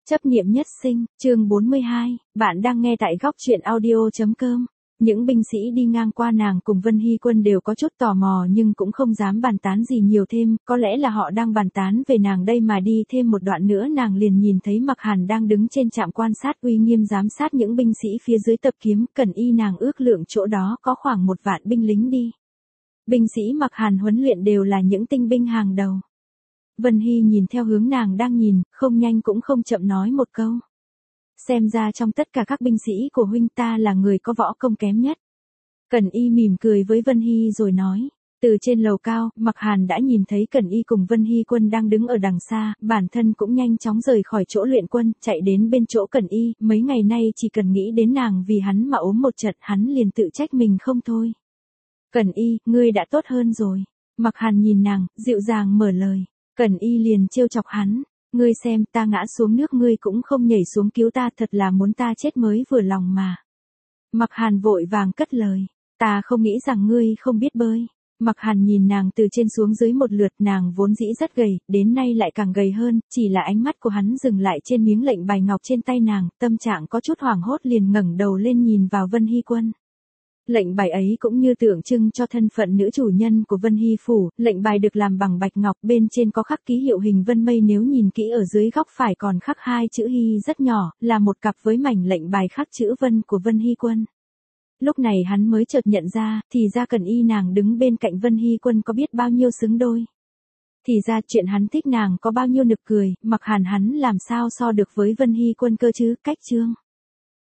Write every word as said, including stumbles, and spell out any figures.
Chấp niệm nhất sinh, chương bốn mươi hai, bạn đang nghe tại góc truyện audio.com. Những binh sĩ đi ngang qua nàng cùng Vân Hy Quân đều có chút tò mò nhưng cũng không dám bàn tán gì nhiều thêm, có lẽ là họ đang bàn tán về nàng đây mà đi thêm một đoạn nữa nàng liền nhìn thấy Mặc Hàn đang đứng trên trạm quan sát uy nghiêm giám sát những binh sĩ phía dưới tập kiếm, Cẩn Y nàng ước lượng chỗ đó có khoảng một vạn binh lính đi. Binh sĩ Mặc Hàn huấn luyện đều là những tinh binh hàng đầu. Vân Hy nhìn theo hướng nàng đang nhìn, không nhanh cũng không chậm nói một câu. Xem ra trong tất cả các binh sĩ của huynh ta là người có võ công kém nhất. Cẩn Y mỉm cười với Vân Hy rồi nói. Từ trên lầu cao, Mặc Hàn đã nhìn thấy Cẩn Y cùng Vân Hy Quân đang đứng ở đằng xa, bản thân cũng nhanh chóng rời khỏi chỗ luyện quân, chạy đến bên chỗ Cẩn Y, mấy ngày nay chỉ cần nghĩ đến nàng vì hắn mà ốm một trận hắn liền tự trách mình không thôi. Cẩn Y, ngươi đã tốt hơn rồi. Mặc Hàn nhìn nàng, dịu dàng mở lời. Cẩn Y liền trêu chọc hắn, ngươi xem ta ngã xuống nước ngươi cũng không nhảy xuống cứu ta, thật là muốn ta chết mới vừa lòng mà. Mặc Hàn vội vàng cất lời, ta không nghĩ rằng ngươi không biết bơi. Mặc Hàn nhìn nàng từ trên xuống dưới một lượt, nàng vốn dĩ rất gầy, đến nay lại càng gầy hơn, chỉ là ánh mắt của hắn dừng lại trên miếng lệnh bài ngọc trên tay nàng, tâm trạng có chút hoảng hốt liền ngẩng đầu lên nhìn vào Vân Hy Quân. Lệnh bài ấy cũng như tượng trưng cho thân phận nữ chủ nhân của Vân Hy Phủ, lệnh bài được làm bằng bạch ngọc, bên trên có khắc ký hiệu hình vân mây, nếu nhìn kỹ ở dưới góc phải còn khắc hai chữ Hy rất nhỏ, là một cặp với mảnh lệnh bài khắc chữ Vân của Vân Hy Quân. Lúc này hắn mới chợt nhận ra, thì ra Cẩn Y nàng đứng bên cạnh Vân Hy Quân có biết bao nhiêu xứng đôi. Thì ra chuyện hắn thích nàng có bao nhiêu nực cười, Mặc Hàn hắn làm sao so được với Vân Hy Quân cơ chứ, cách chương.